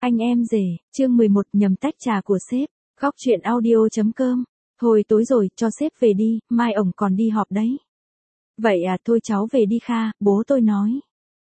Anh em rể, chương 11 nhầm tách trà của sếp. Góc truyện audio.com. Thôi tối rồi, cho sếp về đi, mai ổng còn đi họp đấy. Vậy à, thôi cháu về đi Kha, bố tôi nói.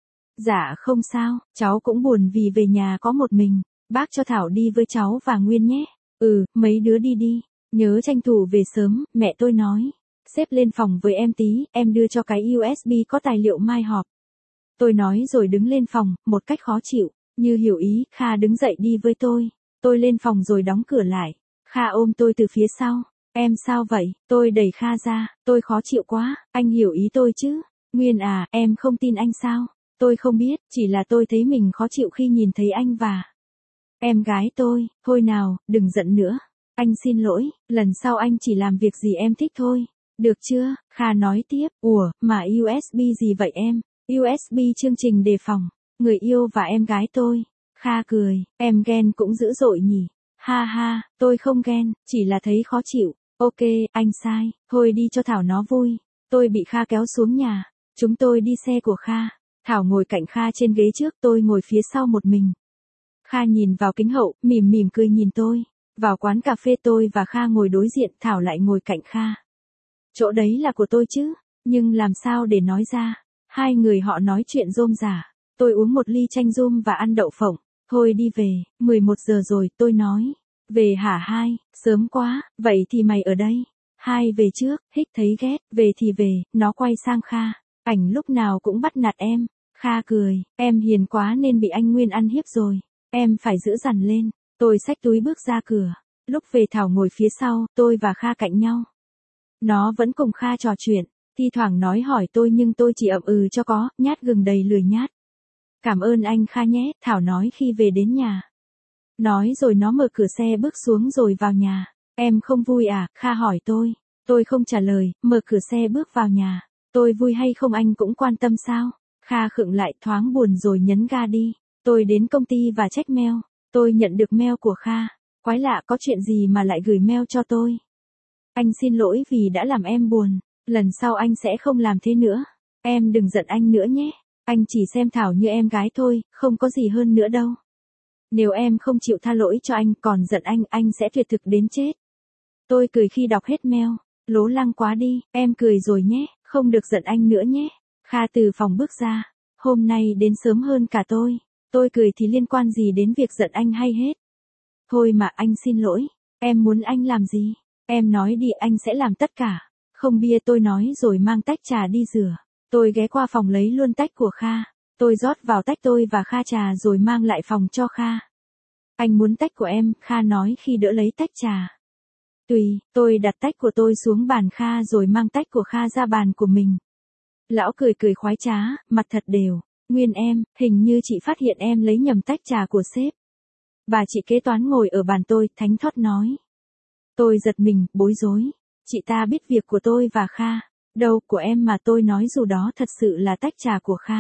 Dạ không sao, cháu cũng buồn vì về nhà có một mình. Bác cho Thảo đi với cháu và Nguyên nhé. Mấy đứa đi đi. Nhớ tranh thủ về sớm, mẹ tôi nói. Sếp lên phòng với em tí, em đưa cho cái USB có tài liệu mai họp. Tôi nói rồi đứng lên phòng, một cách khó chịu. Như hiểu ý, Kha đứng dậy đi với tôi. Tôi lên phòng rồi đóng cửa lại. Kha ôm tôi từ phía sau. Em sao vậy? Tôi đẩy Kha ra. Tôi khó chịu quá, anh hiểu ý tôi chứ? Nguyên à, em không tin anh sao? Tôi không biết, chỉ là tôi thấy mình khó chịu khi nhìn thấy anh và em gái tôi. Thôi nào, đừng giận nữa. Anh xin lỗi, lần sau anh chỉ làm việc gì em thích thôi. Được chưa? Kha nói tiếp. Ủa, mà USB gì vậy em? USB chương trình đề phòng. Người yêu và em gái tôi. Kha cười, em ghen cũng dữ dội nhỉ. Ha ha, tôi không ghen, chỉ là thấy khó chịu. Ok, anh sai, thôi đi cho Thảo nó vui. Tôi bị Kha kéo xuống nhà. Chúng tôi đi xe của Kha. Thảo ngồi cạnh Kha trên ghế trước, tôi ngồi phía sau một mình. Kha nhìn vào kính hậu, mỉm mỉm cười nhìn tôi. Vào quán cà phê tôi và Kha ngồi đối diện, Thảo lại ngồi cạnh Kha. Chỗ đấy là của tôi chứ, nhưng làm sao để nói ra. Hai người họ nói chuyện rôm rả. Tôi uống một ly chanh rum và ăn đậu phộng. Thôi đi về, 11 giờ rồi, tôi nói. Về hả Hai, sớm quá, vậy thì mày ở đây. Hai về trước, hích thấy ghét, về thì về, nó quay sang Kha. Ảnh lúc nào cũng bắt nạt em. Kha cười, em hiền quá nên bị anh Nguyên ăn hiếp rồi. Em phải giữ dằn lên. Tôi xách túi bước ra cửa. Lúc về Thảo ngồi phía sau, tôi và Kha cạnh nhau. Nó vẫn cùng Kha trò chuyện, thi thoảng nói hỏi tôi nhưng tôi chỉ ậm ừ cho có, nhát gừng đầy lười nhát. Cảm ơn anh Kha nhé, Thảo nói khi về đến nhà. Nói rồi nó mở cửa xe bước xuống rồi vào nhà. Em không vui à, Kha hỏi tôi. Tôi không trả lời, mở cửa xe bước vào nhà. Tôi vui hay không anh cũng quan tâm sao? Kha khựng lại thoáng buồn rồi nhấn ga đi. Tôi đến công ty và check mail. Tôi nhận được mail của Kha. Quái lạ, có chuyện gì mà lại gửi mail cho tôi? Anh xin lỗi vì đã làm em buồn. Lần sau anh sẽ không làm thế nữa. Em đừng giận anh nữa nhé. Anh chỉ xem Thảo như em gái thôi, không có gì hơn nữa đâu. Nếu em không chịu tha lỗi cho anh, còn giận anh sẽ tuyệt thực đến chết. Tôi cười khi đọc hết mail. Lố lăng quá đi, em cười rồi nhé, không được giận anh nữa nhé. Kha từ phòng bước ra. Hôm nay đến sớm hơn cả tôi. Tôi cười thì liên quan gì đến việc giận anh hay hết. Thôi mà anh xin lỗi. Em muốn anh làm gì? Em nói đi anh sẽ làm tất cả. Không bia tôi nói rồi mang tách trà đi rửa. Tôi ghé qua phòng lấy luôn tách của Kha. Tôi rót vào tách tôi và Kha trà rồi mang lại phòng cho Kha. Anh muốn tách của em, Kha nói khi đỡ lấy tách trà. Tùy, tôi đặt tách của tôi xuống bàn Kha rồi mang tách của Kha ra bàn của mình. Lão cười cười khoái trá, mặt thật đều. Nguyên em, hình như chị phát hiện em lấy nhầm tách trà của sếp. Bà chị kế toán ngồi ở bàn tôi, thánh thót nói. Tôi giật mình, bối rối. Chị ta biết việc của tôi và Kha. Đâu, của em mà tôi nói dù đó thật sự là tách trà của Kha.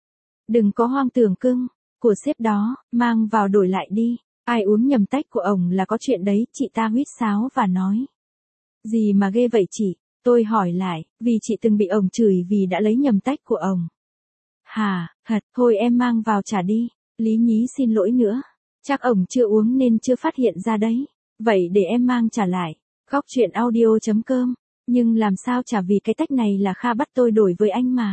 Đừng có hoang tưởng cưng. Của sếp đó, mang vào đổi lại đi. Ai uống nhầm tách của ổng là có chuyện đấy, chị ta huýt sáo và nói. Gì mà ghê vậy chị? Tôi hỏi lại, vì chị từng bị ổng chửi vì đã lấy nhầm tách của ổng. Hả, thật, thôi em mang vào trả đi. Lý nhí xin lỗi nữa. Chắc ổng chưa uống nên chưa phát hiện ra đấy. Vậy để em mang trả lại. Góc truyện audio.com. Nhưng làm sao trả vì cái tách này là Kha bắt tôi đổi với anh mà.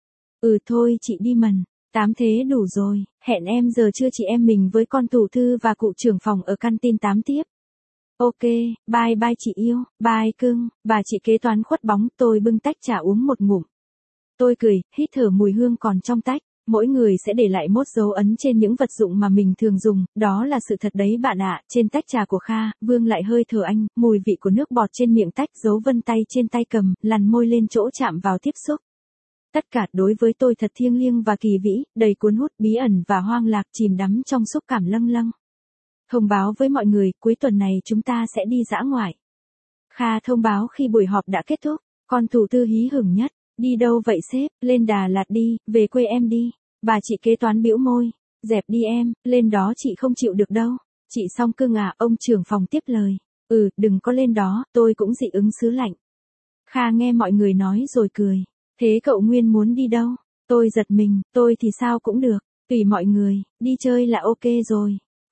Thôi chị đi mần. 8 thế đủ rồi, hẹn em giờ trưa chị em mình với con thủ thư và cụ trưởng phòng ở canteen 8 tiếp. Ok, bye bye chị yêu, bye cưng. Bà chị kế toán khuất bóng, tôi bưng tách trà uống một ngụm. Tôi cười, hít thở mùi hương còn trong tách. Mỗi người sẽ để lại một dấu ấn trên những vật dụng mà mình thường dùng, đó là sự thật đấy bạn ạ. Trên tách trà của Kha, vương lại hơi thở anh, mùi vị của nước bọt trên miệng tách, dấu vân tay trên tay cầm, lằn môi lên chỗ chạm vào tiếp xúc. Tất cả đối với tôi thật thiêng liêng và kỳ vĩ, đầy cuốn hút, bí ẩn và hoang lạc, chìm đắm trong xúc cảm lâng lâng. Thông báo với mọi người, cuối tuần này chúng ta sẽ đi dã ngoại. Kha thông báo khi buổi họp đã kết thúc, con thủ thư hí hửng nhất. Đi đâu vậy sếp? Lên Đà Lạt đi, về quê em đi. Bà chị kế toán bĩu môi. Dẹp đi em, lên đó chị không chịu được đâu. Chị Song cưng à, ông trưởng phòng tiếp lời. Đừng có lên đó, tôi cũng dị ứng xứ lạnh. Kha nghe mọi người nói rồi cười. Thế cậu Nguyên muốn đi đâu? Tôi giật mình, tôi thì sao cũng được, tùy mọi người, đi chơi là ok rồi.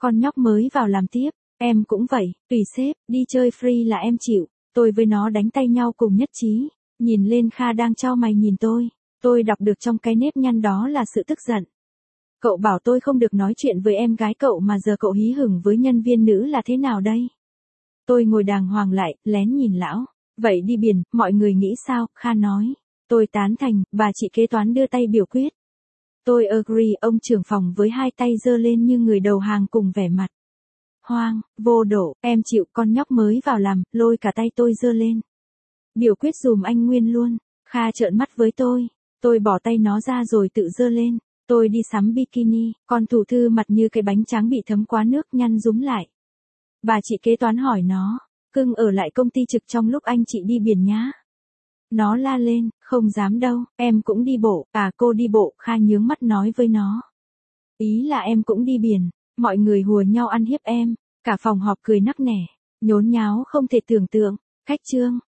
Con nhóc mới vào làm tiếp, em cũng vậy, tùy sếp, đi chơi free là em chịu. Tôi với nó đánh tay nhau cùng nhất trí. Nhìn lên Kha đang chau mày nhìn tôi đọc được trong cái nếp nhăn đó là sự tức giận. Cậu bảo tôi không được nói chuyện với em gái cậu mà giờ cậu hí hửng với nhân viên nữ là thế nào đây? Tôi ngồi đàng hoàng lại, lén nhìn lão. Vậy đi biển, mọi người nghĩ sao? Kha nói. Tôi tán thành, bà chị kế toán đưa tay biểu quyết. Tôi agree, ông trưởng phòng với hai tay giơ lên như người đầu hàng cùng vẻ mặt hoang, vô độ, em chịu. Con nhóc mới vào làm, lôi cả tay tôi giơ lên. Biểu quyết dùm anh Nguyên luôn. Kha trợn mắt với tôi bỏ tay nó ra rồi tự giơ lên. Tôi đi sắm bikini, con thủ thư mặt như cái bánh tráng bị thấm quá nước nhăn rúm lại. Bà chị kế toán hỏi nó, cưng ở lại công ty trực trong lúc anh chị đi biển nhá. Nó la lên, không dám đâu, em cũng đi bộ. À cô đi bộ, Kha nhướng mắt nói với nó. Ý là em cũng đi biển, mọi người hùa nhau ăn hiếp em, cả phòng họp cười nắc nẻ, nhốn nháo không thể tưởng tượng. Khách trương.